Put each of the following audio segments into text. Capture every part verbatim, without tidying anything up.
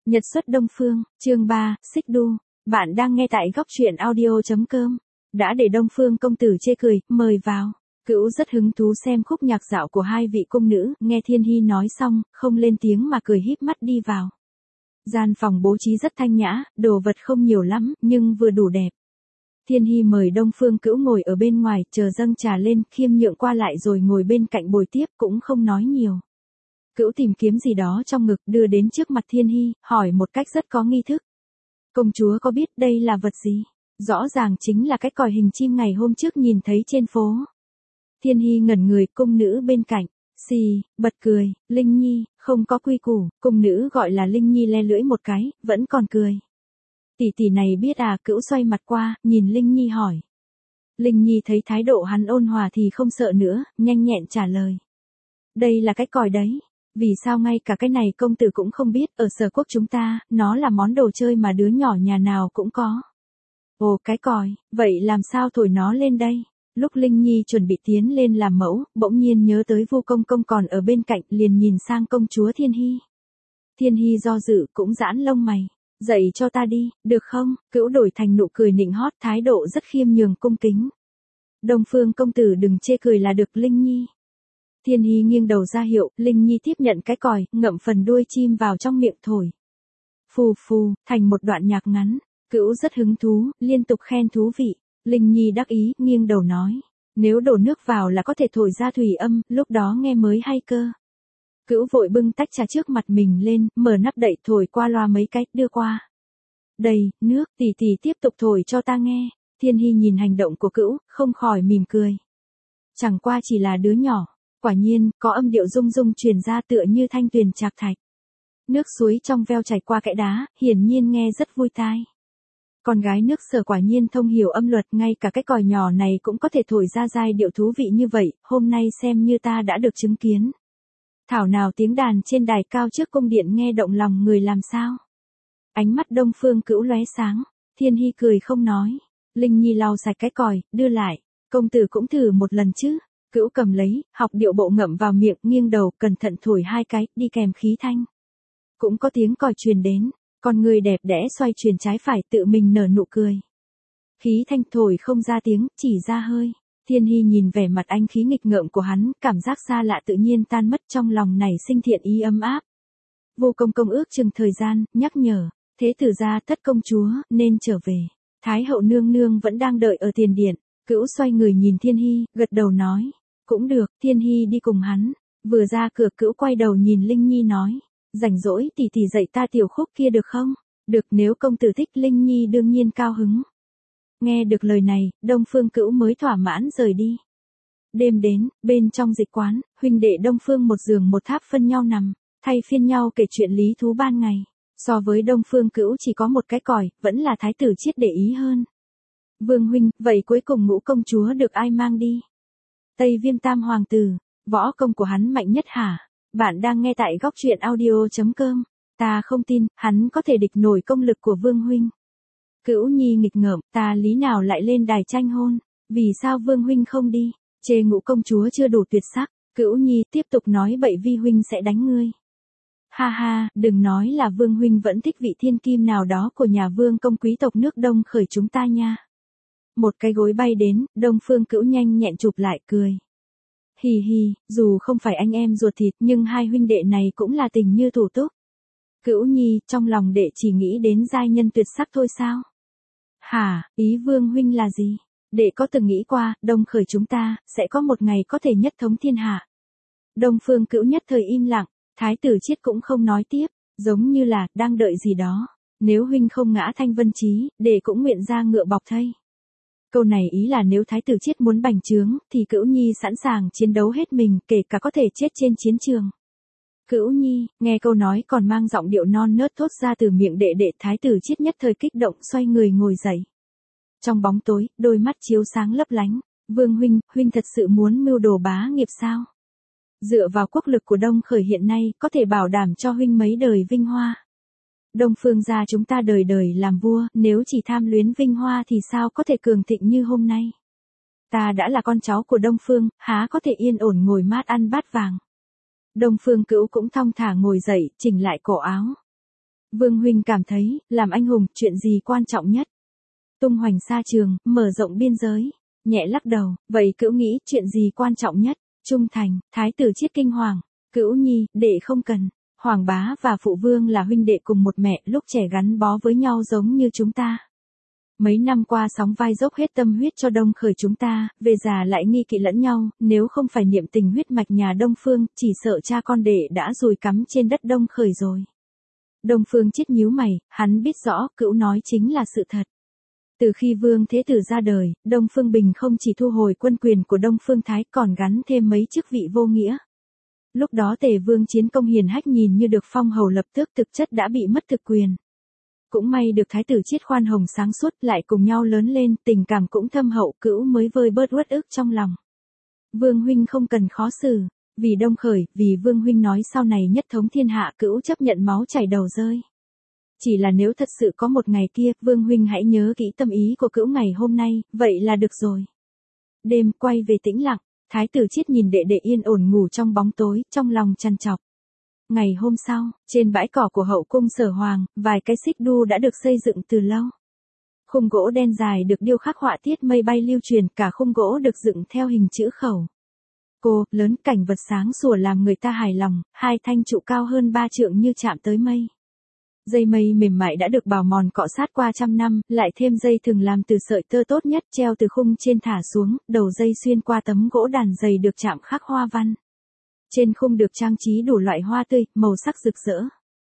Nhật xuất Đông Phương, chương ba, Xích Đu. Bạn đang nghe tại góc truyện audio.com. Đã để Đông Phương công tử chê cười, mời vào. Cữu rất hứng thú xem khúc nhạc dạo của hai vị cung nữ, nghe Thiên Hy nói xong, không lên tiếng mà cười híp mắt đi vào. Gian phòng bố trí rất thanh nhã, đồ vật không nhiều lắm, nhưng vừa đủ đẹp. Thiên Hy mời Đông Phương Cữu ngồi ở bên ngoài, chờ dâng trà lên, khiêm nhượng qua lại rồi ngồi bên cạnh bồi tiếp, cũng không nói nhiều. Cữu tìm kiếm gì đó trong ngực đưa đến trước mặt Thiên Hy, hỏi một cách rất có nghi thức. Công chúa có biết đây là vật gì? Rõ ràng chính là cái còi hình chim ngày hôm trước nhìn thấy trên phố. Thiên Hy ngẩn người, cung nữ bên cạnh, xì, bật cười, Linh Nhi, không có quy củ, cung nữ gọi là Linh Nhi le lưỡi một cái, vẫn còn cười. Tỷ tỷ này biết à? Cữu xoay mặt qua, nhìn Linh Nhi hỏi. Linh Nhi thấy thái độ hắn ôn hòa thì không sợ nữa, nhanh nhẹn trả lời. Đây là cái còi đấy. Vì sao ngay cả cái này công tử cũng không biết, ở Sở Quốc chúng ta, nó là món đồ chơi mà đứa nhỏ nhà nào cũng có. Ồ, cái còi, vậy làm sao thổi nó lên đây? Lúc Linh Nhi chuẩn bị tiến lên làm mẫu, bỗng nhiên nhớ tới Vu Công Công còn ở bên cạnh, liền nhìn sang công chúa Thiên Hy. Thiên Hy do dự, cũng giãn lông mày. Dạy cho ta đi, được không? Cữu đổi thành nụ cười nịnh hót, thái độ rất khiêm nhường cung kính. Đông Phương công tử đừng chê cười là được, Linh Nhi. Thiên Hy nghiêng đầu ra hiệu, Linh Nhi tiếp nhận cái còi, ngậm phần đuôi chim vào trong miệng thổi. Phù phù, thành một đoạn nhạc ngắn. Cữu rất hứng thú, liên tục khen thú vị. Linh Nhi đắc ý, nghiêng đầu nói. Nếu đổ nước vào là có thể thổi ra thủy âm, lúc đó nghe mới hay cơ. Cữu vội bưng tách trà trước mặt mình lên, mở nắp đậy thổi qua loa mấy cái, đưa qua. Đây, nước, tỷ tỷ tiếp tục thổi cho ta nghe. Thiên Hy nhìn hành động của Cữu, không khỏi mỉm cười. Chẳng qua chỉ là đứa nhỏ. Quả nhiên, có âm điệu rung rung truyền ra tựa như thanh tuyền trạc thạch. Nước suối trong veo chảy qua kẽ đá, hiển nhiên nghe rất vui tai. Con gái nước Sở quả nhiên thông hiểu âm luật, ngay cả cái còi nhỏ này cũng có thể thổi ra giai điệu thú vị như vậy, hôm nay xem như ta đã được chứng kiến. Thảo nào tiếng đàn trên đài cao trước cung điện nghe động lòng người làm sao. Ánh mắt Đông Phương Cữu lóe sáng, Thiên Hy cười không nói. Linh Nhi lau sạch cái còi, đưa lại, công tử cũng thử một lần chứ. Cữu cầm lấy, học điệu bộ ngậm vào miệng, nghiêng đầu, cẩn thận thổi hai cái, đi kèm khí thanh. Cũng có tiếng còi truyền đến, con người đẹp đẽ xoay chuyển trái phải tự mình nở nụ cười. Khí thanh thổi không ra tiếng, chỉ ra hơi. Thiên Hy nhìn vẻ mặt anh khí nghịch ngợm của hắn, cảm giác xa lạ tự nhiên tan mất, trong lòng nảy sinh thiện ý ấm áp. Vu Công Công ước chừng thời gian, nhắc nhở, thế tử gia thất công chúa, nên trở về. Thái hậu nương nương vẫn đang đợi ở tiền điện. Cữu xoay người nhìn Thiên Hy, gật đầu nói. Cũng được, Thiên Hy đi cùng hắn. Vừa ra cửa Cữu quay đầu nhìn Linh Nhi nói. Rảnh rỗi tỷ tỷ dạy ta tiểu khúc kia được không? Được, nếu công tử thích. Linh Nhi đương nhiên cao hứng. Nghe được lời này, Đông Phương Cữu mới thỏa mãn rời đi. Đêm đến, bên trong dịch quán, huynh đệ Đông Phương một giường một tháp phân nhau nằm, thay phiên nhau kể chuyện lý thú ban ngày. So với Đông Phương Cữu chỉ có một cái còi, vẫn là thái tử Chiết để ý hơn. Vương huynh, vậy cuối cùng Ngũ công chúa được ai mang đi? Tây Viêm Tam hoàng tử, võ công của hắn mạnh nhất hả? Bạn đang nghe tại góc truyện audio.com. Ta không tin, hắn có thể địch nổi công lực của Vương huynh. Cữu Nhi nghịch ngợm, ta lý nào lại lên đài tranh hôn? Vì sao Vương huynh không đi? Chê Ngũ công chúa chưa đủ tuyệt sắc. Cữu Nhi tiếp tục nói bậy, vi huynh sẽ đánh ngươi. Ha ha, đừng nói là Vương huynh vẫn thích vị thiên kim nào đó của nhà vương công quý tộc nước Đông Khởi chúng ta nha. Một cái gối bay đến, Đông Phương Cữu nhanh nhẹn chụp lại cười. Hì hì, dù không phải anh em ruột thịt nhưng hai huynh đệ này cũng là tình như thủ túc. Cữu Nhi, trong lòng đệ chỉ nghĩ đến giai nhân tuyệt sắc thôi sao? Hả, ý Vương huynh là gì? Đệ có từng nghĩ qua, Đông Khởi chúng ta, sẽ có một ngày có thể nhất thống thiên hạ. Đông Phương Cữu nhất thời im lặng, thái tử Chiết cũng không nói tiếp, giống như là, đang đợi gì đó. Nếu huynh không ngã Thanh Vân Chí, đệ cũng nguyện ra ngựa bọc thây. Câu này ý là nếu thái tử Chiết muốn bành trướng, thì Cữu Nhi sẵn sàng chiến đấu hết mình, kể cả có thể chết trên chiến trường. Cữu Nhi, nghe câu nói còn mang giọng điệu non nớt thốt ra từ miệng đệ đệ, thái tử Chiết nhất thời kích động xoay người ngồi dậy. Trong bóng tối, đôi mắt chiếu sáng lấp lánh. Vương huynh, huynh thật sự muốn mưu đồ bá nghiệp sao? Dựa vào quốc lực của Đông Khởi hiện nay, có thể bảo đảm cho huynh mấy đời vinh hoa. Đông Phương gia chúng ta đời đời làm vua, nếu chỉ tham luyến vinh hoa thì sao có thể cường thịnh như hôm nay. Ta đã là con cháu của Đông Phương, há có thể yên ổn ngồi mát ăn bát vàng. Đông Phương Cữu cũng thong thả ngồi dậy, chỉnh lại cổ áo. Vương huynh cảm thấy, làm anh hùng, chuyện gì quan trọng nhất? Tung hoành xa trường, mở rộng biên giới. Nhẹ lắc đầu, vậy Cữu nghĩ chuyện gì quan trọng nhất? Trung thành. Thái tử Chiết kinh hoàng. Cữu nhi, đệ không cần. Hoàng bá và phụ vương là huynh đệ cùng một mẹ, lúc trẻ gắn bó với nhau giống như chúng ta. Mấy năm qua sóng vai dốc hết tâm huyết cho Đông Khởi chúng ta, về già lại nghi kỵ lẫn nhau, nếu không phải niệm tình huyết mạch nhà Đông Phương, chỉ sợ cha con đệ đã dùi cắm trên đất Đông Khởi rồi. Đông Phương Chiết nhíu mày, hắn biết rõ, Cữu nói chính là sự thật. Từ khi Vương Thế Tử ra đời, Đông Phương Bình không chỉ thu hồi quân quyền của Đông Phương Thái còn gắn thêm mấy chức vị vô nghĩa. Lúc đó Tề Vương chiến công hiền hách nhìn như được phong hầu lập tước thực chất đã bị mất thực quyền. Cũng may được Thái tử Chiết khoan hồng sáng suốt lại cùng nhau lớn lên, tình cảm cũng thâm hậu, Cữu mới vơi bớt uất ức trong lòng. Vương huynh không cần khó xử, vì Đông Khởi, vì Vương huynh nói sau này nhất thống thiên hạ, Cữu chấp nhận máu chảy đầu rơi. Chỉ là nếu thật sự có một ngày kia, Vương huynh hãy nhớ kỹ tâm ý của Cữu ngày hôm nay, vậy là được rồi. Đêm quay về tĩnh lặng, Thái tử Chiết nhìn đệ đệ yên ổn ngủ trong bóng tối, trong lòng trằn trọc. Ngày hôm sau, trên bãi cỏ của hậu cung Sở Hoàng, vài cái xích đu đã được xây dựng từ lâu. Khung gỗ đen dài được điêu khắc họa tiết mây bay lưu truyền, cả khung gỗ được dựng theo hình chữ khẩu. Cô, lớn, cảnh vật sáng sủa làm người ta hài lòng, hai thanh trụ cao hơn ba trượng như chạm tới mây. Dây mây mềm mại đã được bào mòn cọ sát qua trăm năm, lại thêm dây thừng làm từ sợi tơ tốt nhất treo từ khung trên thả xuống, đầu dây xuyên qua tấm gỗ đàn dày được chạm khắc hoa văn. Trên khung được trang trí đủ loại hoa tươi, màu sắc rực rỡ.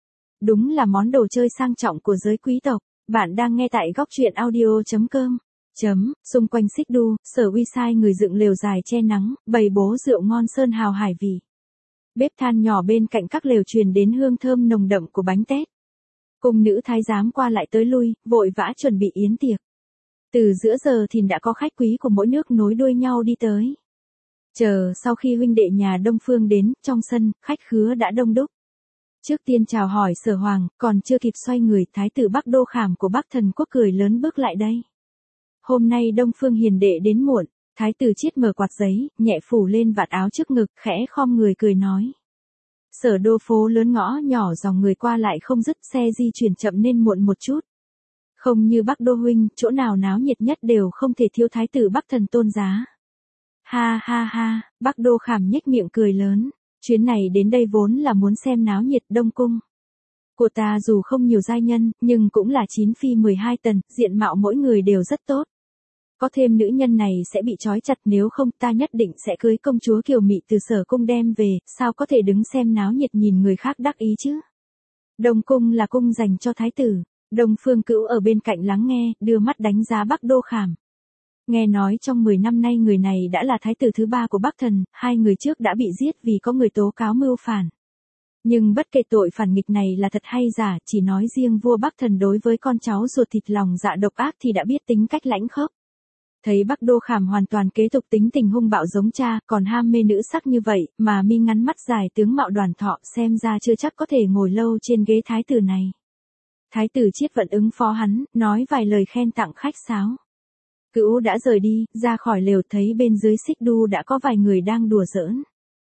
Đúng là món đồ chơi sang trọng của giới quý tộc. Bạn đang nghe tại góc truyện audio chấm com. Chấm, xung quanh xích đu, Sở Uy sai người dựng lều dài che nắng, bày bố rượu ngon sơn hào hải vị. Bếp than nhỏ bên cạnh các lều truyền đến hương thơm nồng đậm của bánh tét. Cung nữ thái giám qua lại tới lui, vội vã chuẩn bị yến tiệc. Từ giữa giờ thìn đã có khách quý của mỗi nước nối đuôi nhau đi tới. Chờ sau khi huynh đệ nhà Đông Phương đến, trong sân, khách khứa đã đông đúc. Trước tiên chào hỏi Sở Hoàng, còn chưa kịp xoay người, Thái tử Bắc Đô Khảm của Bắc Thần Quốc cười lớn bước lại đây. Hôm nay Đông Phương hiền đệ đến muộn, Thái tử Chiết mở quạt giấy, nhẹ phủ lên vạt áo trước ngực, khẽ khom người cười nói. Sở đô phố lớn ngõ nhỏ dòng người qua lại không dứt, xe di chuyển chậm nên muộn một chút. Không như Bắc Đô huynh, chỗ nào náo nhiệt nhất đều không thể thiếu Thái tử Bắc Thần tôn giá. Ha ha ha, Bắc Đô Khảm nhếch miệng cười lớn, chuyến này đến đây vốn là muốn xem náo nhiệt Đông Cung. Của ta dù không nhiều giai nhân, nhưng cũng là chín phi mười hai tần, diện mạo mỗi người đều rất tốt. Có thêm nữ nhân này sẽ bị trói chặt, nếu không ta nhất định sẽ cưới công chúa Kiều Mị từ Sở cung đem về, sao có thể đứng xem náo nhiệt nhìn người khác đắc ý chứ. Đông Cung là cung dành cho thái tử, Đông Phương Cữu ở bên cạnh lắng nghe, đưa mắt đánh giá Bắc Đô Khảm. Nghe nói trong mười năm nay người này đã là thái tử thứ ba của Bắc Thần, hai người trước đã bị giết vì có người tố cáo mưu phản. Nhưng bất kể tội phản nghịch này là thật hay giả, chỉ nói riêng vua Bắc Thần đối với con cháu ruột thịt lòng dạ độc ác thì đã biết tính cách lãnh khốc. Thấy Bắc Đô Khảm hoàn toàn kế tục tính tình hung bạo giống cha, còn ham mê nữ sắc như vậy, mà mi ngắn mắt dài tướng mạo đoàn thọ, xem ra chưa chắc có thể ngồi lâu trên ghế thái tử này. Thái tử Chiết vận ứng phó hắn, nói vài lời khen tặng khách sáo. Cữu đã rời đi, ra khỏi lều thấy bên dưới xích đu đã có vài người đang đùa giỡn.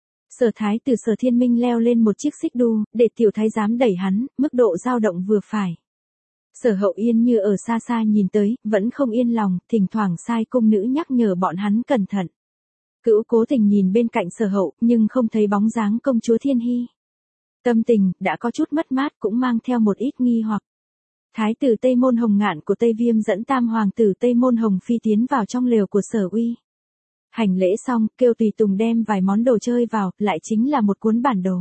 Sở thái tử Sở Thiên Minh leo lên một chiếc xích đu, để tiểu thái giám đẩy hắn, mức độ dao động vừa phải. Sở Hậu Yên như ở xa xa nhìn tới, vẫn không yên lòng, thỉnh thoảng sai cung nữ nhắc nhở bọn hắn cẩn thận. Cữu cố tình nhìn bên cạnh Sở Hậu, nhưng không thấy bóng dáng công chúa Thiên Hy. Tâm tình, đã có chút mất mát cũng mang theo một ít nghi hoặc. Thái tử Tây Môn Hồng Ngạn của Tây Viêm dẫn tam hoàng tử Tây Môn Hồng Phi tiến vào trong lều của Sở Uy. Hành lễ xong, kêu tùy tùng đem vài món đồ chơi vào, lại chính là một cuốn bản đồ.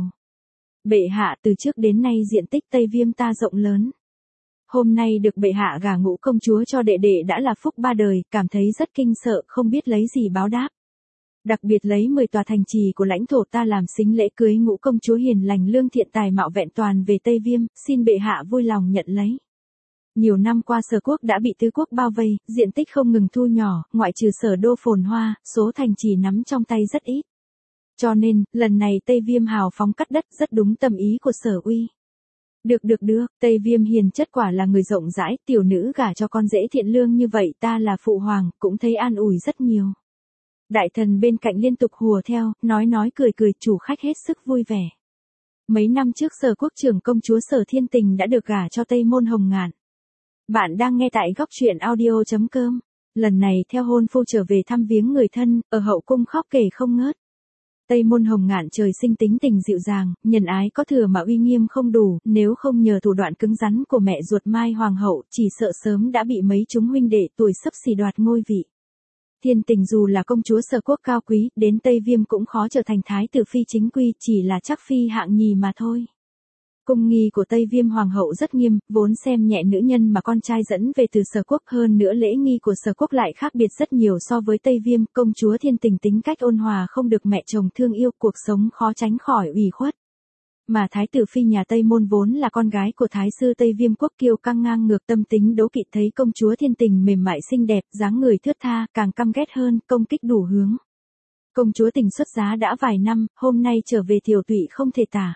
Bệ hạ, từ trước đến nay diện tích Tây Viêm ta rộng lớn. Hôm nay được bệ hạ gả Ngũ công chúa cho đệ đệ đã là phúc ba đời, cảm thấy rất kinh sợ, không biết lấy gì báo đáp. Đặc biệt lấy mười tòa thành trì của lãnh thổ ta làm sính lễ cưới Ngũ công chúa hiền lành lương thiện tài mạo vẹn toàn về Tây Viêm, xin bệ hạ vui lòng nhận lấy. Nhiều năm qua Sở quốc đã bị tứ quốc bao vây, diện tích không ngừng thu nhỏ, ngoại trừ Sở đô phồn hoa, số thành trì nắm trong tay rất ít. Cho nên, lần này Tây Viêm hào phóng cắt đất rất đúng tâm ý của Sở Uy. Được được được, Tây Viêm hiền chất quả là người rộng rãi, tiểu nữ gả cho con dễ thiện lương như vậy, ta là phụ hoàng, cũng thấy an ủi rất nhiều. Đại thần bên cạnh liên tục hùa theo, nói nói cười cười, chủ khách hết sức vui vẻ. Mấy năm trước Sở Quốc trưởng công chúa Sở Thiên Tình đã được gả cho Tây Môn Hồng Ngạn. Bạn đang nghe tại góc truyện audio chấm com. Lần này theo hôn phu trở về thăm viếng người thân, ở hậu cung khóc kể không ngớt. Tây Môn Hồng Ngạn trời sinh tính tình dịu dàng, nhân ái có thừa mà uy nghiêm không đủ, nếu không nhờ thủ đoạn cứng rắn của mẹ ruột Mai Hoàng hậu, chỉ sợ sớm đã bị mấy chúng huynh đệ tuổi xấp xỉ đoạt ngôi vị. Thiên Tình dù là công chúa Sở Quốc cao quý, đến Tây Viêm cũng khó trở thành thái tử phi chính quy, chỉ là chắc phi hạng nhì mà thôi. Cung nghi của Tây Viêm Hoàng hậu rất nghiêm, vốn xem nhẹ nữ nhân mà con trai dẫn về từ Sở Quốc, hơn nữa lễ nghi của Sở Quốc lại khác biệt rất nhiều so với Tây Viêm. Công chúa Thiên Tình tính cách ôn hòa không được mẹ chồng thương yêu, cuộc sống khó tránh khỏi ủy khuất. Mà thái tử phi nhà Tây Môn vốn là con gái của thái sư Tây Viêm quốc, kiêu căng ngang ngược, tâm tính đố kỵ, thấy công chúa Thiên Tình mềm mại xinh đẹp, dáng người thướt tha, càng căm ghét hơn, công kích đủ hướng. Công chúa Tình xuất giá đã vài năm, hôm nay trở về tiều tụy không thể tả.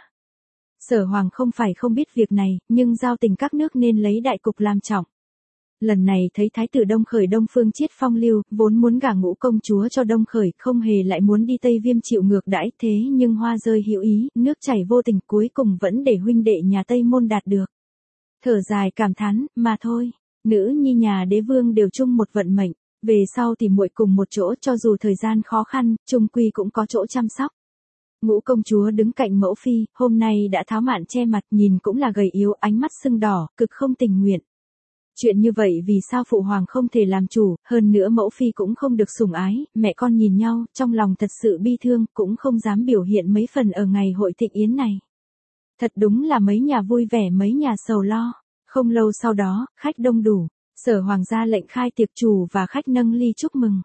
Sở Hoàng không phải không biết việc này, nhưng giao tình các nước nên lấy đại cục làm trọng. Lần này thấy thái tử Đông Khởi Đông Phương Chiết phong lưu, vốn muốn gả Ngũ công chúa cho Đông Khởi, không hề lại muốn đi Tây Viêm chịu ngược đãi, thế nhưng hoa rơi hữu ý, nước chảy vô tình, cuối cùng vẫn để huynh đệ nhà Tây Môn đạt được. Thở dài cảm thán, mà thôi, nữ nhi nhà đế vương đều chung một vận mệnh, về sau thì muội cùng một chỗ, cho dù thời gian khó khăn, chung quy cũng có chỗ chăm sóc. Ngũ công chúa đứng cạnh mẫu phi, hôm nay đã tháo mạn che mặt, nhìn cũng là gầy yếu, ánh mắt sưng đỏ, cực không tình nguyện. Chuyện như vậy vì sao phụ hoàng không thể làm chủ, hơn nữa mẫu phi cũng không được sủng ái, mẹ con nhìn nhau, trong lòng thật sự bi thương, cũng không dám biểu hiện mấy phần ở ngày hội thịnh yến này. Thật đúng là mấy nhà vui vẻ mấy nhà sầu lo. Không lâu sau đó, khách đông đủ, Sở Hoàng ra lệnh khai tiệc, chủ và khách nâng ly chúc mừng.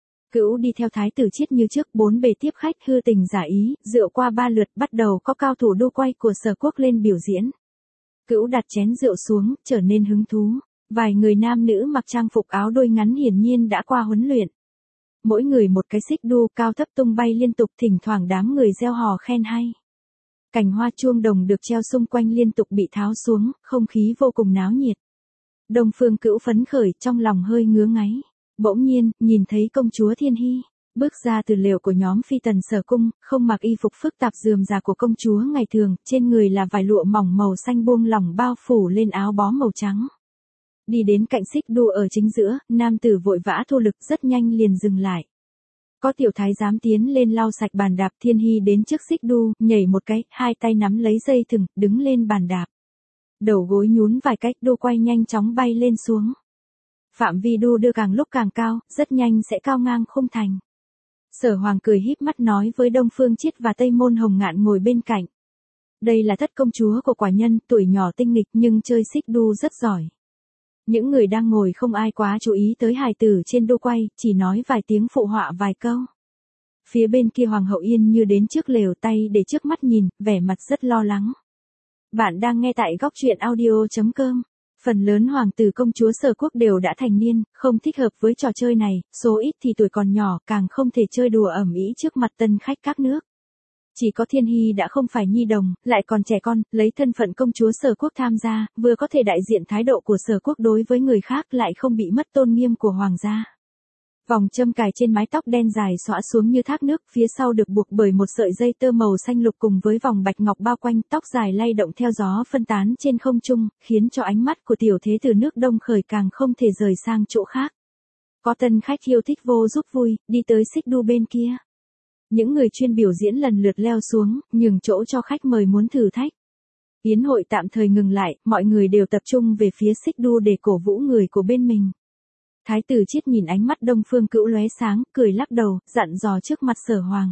Cữu đi theo thái tử Chiết như trước, bốn bề tiếp khách, hư tình giả ý, rượu qua ba lượt, bắt đầu có cao thủ đô quay của Sở Quốc lên biểu diễn. Cữu đặt chén rượu xuống, trở nên hứng thú. Vài người nam nữ mặc trang phục áo đôi ngắn hiển nhiên đã qua huấn luyện. Mỗi người một cái xích đu cao thấp tung bay liên tục, thỉnh thoảng đám người reo hò khen hay. Cành hoa chuông đồng được treo xung quanh liên tục bị tháo xuống, không khí vô cùng náo nhiệt. Đông Phương Cữu phấn khởi, trong lòng hơi ngứa ngáy. Bỗng nhiên, nhìn thấy công chúa Thiên Hy, bước ra từ lều của nhóm phi tần Sở cung, không mặc y phục phức tạp rườm rà của công chúa ngày thường, trên người là vải lụa mỏng màu xanh buông lỏng bao phủ lên áo bó màu trắng. Đi đến cạnh xích đu ở chính giữa, nam tử vội vã thu lực, rất nhanh liền dừng lại. Có tiểu thái giám tiến lên lau sạch bàn đạp. Thiên Hy đến trước xích đu, nhảy một cái, hai tay nắm lấy dây thừng, đứng lên bàn đạp. Đầu gối nhún vài cách, đu quay nhanh chóng bay lên xuống. Phạm vi đu đưa càng lúc càng cao, rất nhanh sẽ cao ngang khung thành. Sở Hoàng cười híp mắt nói với Đông Phương Chiết và Tây Môn Hồng Ngạn ngồi bên cạnh. Đây là thất công chúa của quả nhân, tuổi nhỏ tinh nghịch nhưng chơi xích đu rất giỏi. Những người đang ngồi không ai quá chú ý tới hài tử trên đu quay, chỉ nói vài tiếng phụ họa vài câu. Phía bên kia Hoàng hậu Yên Như đến trước lều, tay để trước mắt nhìn, vẻ mặt rất lo lắng. Bạn đang nghe tại góc truyện audio chấm com. Phần lớn hoàng tử công chúa Sở Quốc đều đã thành niên, không thích hợp với trò chơi này, số ít thì tuổi còn nhỏ, càng không thể chơi đùa ầm ĩ trước mặt tân khách các nước. Chỉ có Thiên Hy đã không phải nhi đồng, lại còn trẻ con, lấy thân phận công chúa Sở Quốc tham gia, vừa có thể đại diện thái độ của Sở Quốc đối với người khác, lại không bị mất tôn nghiêm của hoàng gia. Vòng châm cài trên mái tóc đen dài xõa xuống như thác nước, phía sau được buộc bởi một sợi dây tơ màu xanh lục cùng với vòng bạch ngọc bao quanh, tóc dài lay động theo gió phân tán trên không trung, khiến cho ánh mắt của tiểu thế tử nước Đông Khởi càng không thể rời sang chỗ khác. Có tân khách yêu thích vô giúp vui, đi tới xích đu bên kia. Những người chuyên biểu diễn lần lượt leo xuống, nhường chỗ cho khách mời muốn thử thách. Yến hội tạm thời ngừng lại, mọi người đều tập trung về phía xích đu để cổ vũ người của bên mình. Thái tử Chiết nhìn ánh mắt Đông Phương Cữu lóe sáng, cười lắc đầu, dặn dò trước mặt Sở Hoàng.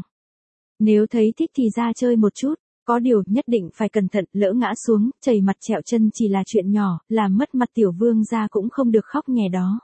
Nếu thấy thích thì ra chơi một chút, có điều nhất định phải cẩn thận, lỡ ngã xuống, chảy mặt trẹo chân chỉ là chuyện nhỏ, làm mất mặt tiểu vương gia cũng không được khóc nhè đó.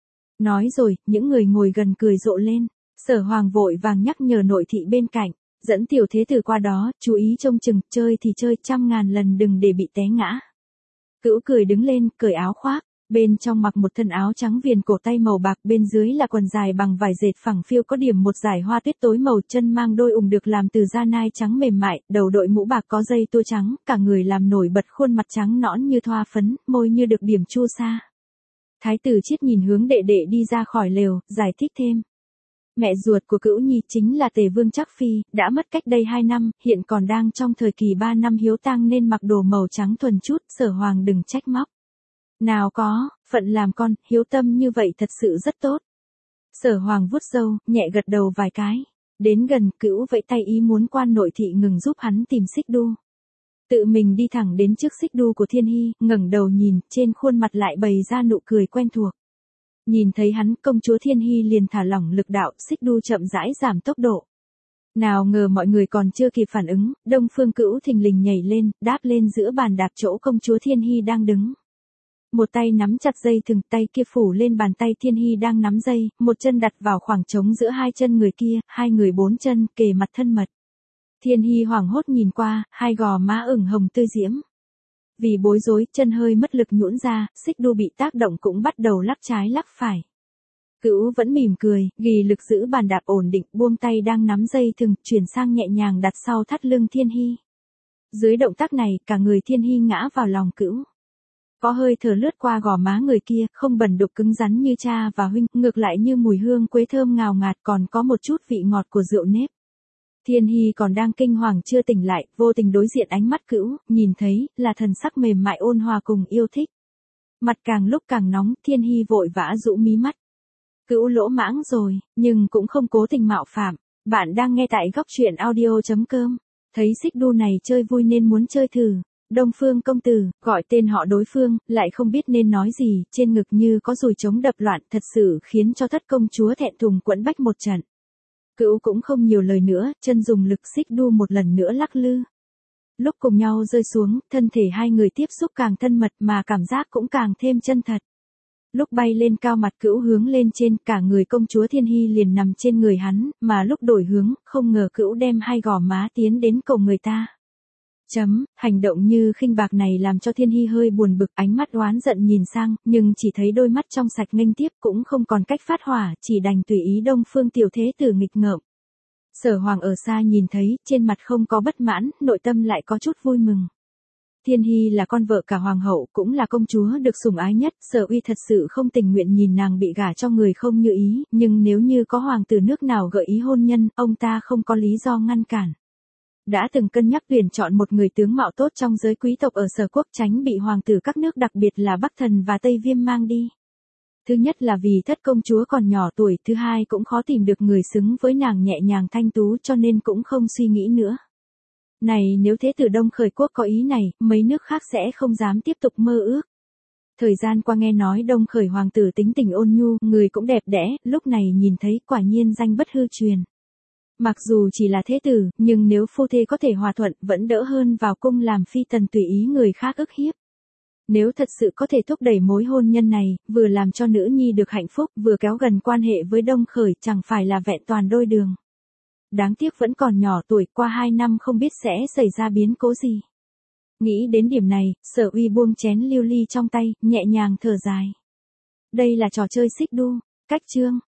Nói rồi, những người ngồi gần cười rộ lên. Sở Hoàng vội vàng nhắc nhở nội thị bên cạnh, dẫn tiểu thế tử qua đó, chú ý trông chừng, chơi thì chơi trăm ngàn lần đừng để bị té ngã. Cữu cười đứng lên, cởi áo khoác, bên trong mặc một thân áo trắng viền cổ tay màu bạc, bên dưới là quần dài bằng vải dệt phẳng phiu có điểm một dải hoa tuyết tối màu, chân mang đôi ủng được làm từ da nai trắng mềm mại, đầu đội mũ bạc có dây tua trắng, cả người làm nổi bật khuôn mặt trắng nõn như thoa phấn, môi như được điểm chu sa. Thái tử Chiết nhìn hướng đệ đệ đi ra khỏi lều, giải thích thêm. Mẹ ruột của Cửu Nhi chính là Tề Vương Trác Phi, đã mất cách đây hai năm, hiện còn đang trong thời kỳ ba năm hiếu tang nên mặc đồ màu trắng thuần chút, Sở Hoàng đừng trách móc. Nào có, phận làm con, hiếu tâm như vậy thật sự rất tốt. Sở Hoàng vuốt râu, nhẹ gật đầu vài cái. Đến gần, Cửu vẫy tay ý muốn quan nội thị ngừng giúp hắn tìm Xích Đu. Tự mình đi thẳng đến trước Xích Đu của Thiên Hy, ngẩng đầu nhìn, trên khuôn mặt lại bày ra nụ cười quen thuộc. Nhìn thấy hắn, công chúa Thiên Hy liền thả lỏng lực đạo, Xích Đu chậm rãi giảm tốc độ. Nào ngờ mọi người còn chưa kịp phản ứng, Đông Phương Cửu thình lình nhảy lên, đáp lên giữa bàn đạp chỗ công chúa Thiên Hy đang đứng. Một tay nắm chặt dây thừng, tay kia phủ lên bàn tay Thiên Hy đang nắm dây, một chân đặt vào khoảng trống giữa hai chân người kia, hai người bốn chân, kề mặt thân mật. Thiên Hy hoảng hốt nhìn qua, hai gò má ửng hồng tươi diễm. Vì bối rối, chân hơi mất lực nhũn ra, Xích Đu bị tác động cũng bắt đầu lắc trái lắc phải. Cửu vẫn mỉm cười, ghi lực giữ bàn đạp ổn định, buông tay đang nắm dây thừng, chuyển sang nhẹ nhàng đặt sau thắt lưng Thiên Hy. Dưới động tác này, cả người Thiên Hy ngã vào lòng Cửu. Có hơi thở lướt qua gò má người kia, không bẩn đục cứng rắn như cha và huynh, ngược lại như mùi hương quế thơm ngào ngạt, còn có một chút vị ngọt của rượu nếp. Thiên Hy còn đang kinh hoàng chưa tỉnh lại, vô tình đối diện ánh mắt Cửu, nhìn thấy, là thần sắc mềm mại ôn hòa cùng yêu thích. Mặt càng lúc càng nóng, Thiên Hy vội vã rũ mí mắt. Cửu lỗ mãng rồi, nhưng cũng không cố tình mạo phạm. Bạn đang nghe tại góc truyện audio chấm com. Thấy Xích Đu này chơi vui nên muốn chơi thử. Đông Phương công tử, gọi tên họ đối phương, lại không biết nên nói gì, trên ngực như có dùi trống đập loạn, thật sự khiến cho thất công chúa thẹn thùng quẫn bách một trận. Cửu cũng không nhiều lời nữa, chân dùng lực Xích Đu một lần nữa lắc lư. Lúc cùng nhau rơi xuống, thân thể hai người tiếp xúc càng thân mật mà cảm giác cũng càng thêm chân thật. Lúc bay lên cao mặt Cửu hướng lên trên, cả người công chúa Thiên Hy liền nằm trên người hắn, mà lúc đổi hướng, không ngờ Cửu đem hai gò má tiến đến cổ người ta. Chấm, hành động như khinh bạc này làm cho Thiên Hy hơi buồn bực, ánh mắt oán giận nhìn sang, nhưng chỉ thấy đôi mắt trong sạch nghênh tiếp cũng không còn cách phát hỏa, chỉ đành tùy ý Đông Phương tiểu thế tử nghịch ngợm. Sở Hoàng ở xa nhìn thấy, trên mặt không có bất mãn, nội tâm lại có chút vui mừng. Thiên Hy là con vợ cả hoàng hậu, cũng là công chúa được sủng ái nhất, Sở Uy thật sự không tình nguyện nhìn nàng bị gả cho người không như ý, nhưng nếu như có hoàng tử nước nào gợi ý hôn nhân, ông ta không có lý do ngăn cản. Đã từng cân nhắc tuyển chọn một người tướng mạo tốt trong giới quý tộc ở Sở Quốc tránh bị hoàng tử các nước đặc biệt là Bắc Thần và Tây Viêm mang đi. Thứ nhất là vì thất công chúa còn nhỏ tuổi, thứ hai cũng khó tìm được người xứng với nàng nhẹ nhàng thanh tú cho nên cũng không suy nghĩ nữa. Này nếu thế tử Đông Khởi Quốc có ý này, mấy nước khác sẽ không dám tiếp tục mơ ước. Thời gian qua nghe nói Đông Khởi hoàng tử tính tình ôn nhu, người cũng đẹp đẽ, lúc này nhìn thấy quả nhiên danh bất hư truyền. Mặc dù chỉ là thế tử, nhưng nếu phu thê có thể hòa thuận vẫn đỡ hơn vào cung làm phi tần tùy ý người khác ức hiếp. Nếu thật sự có thể thúc đẩy mối hôn nhân này, vừa làm cho nữ nhi được hạnh phúc, vừa kéo gần quan hệ với Đông Khởi, chẳng phải là vẹn toàn đôi đường. Đáng tiếc vẫn còn nhỏ tuổi, qua hai năm không biết sẽ xảy ra biến cố gì. Nghĩ đến điểm này, Sở Uy buông chén lưu ly trong tay, nhẹ nhàng thở dài. Đây là trò chơi Xích Đu, cách chương.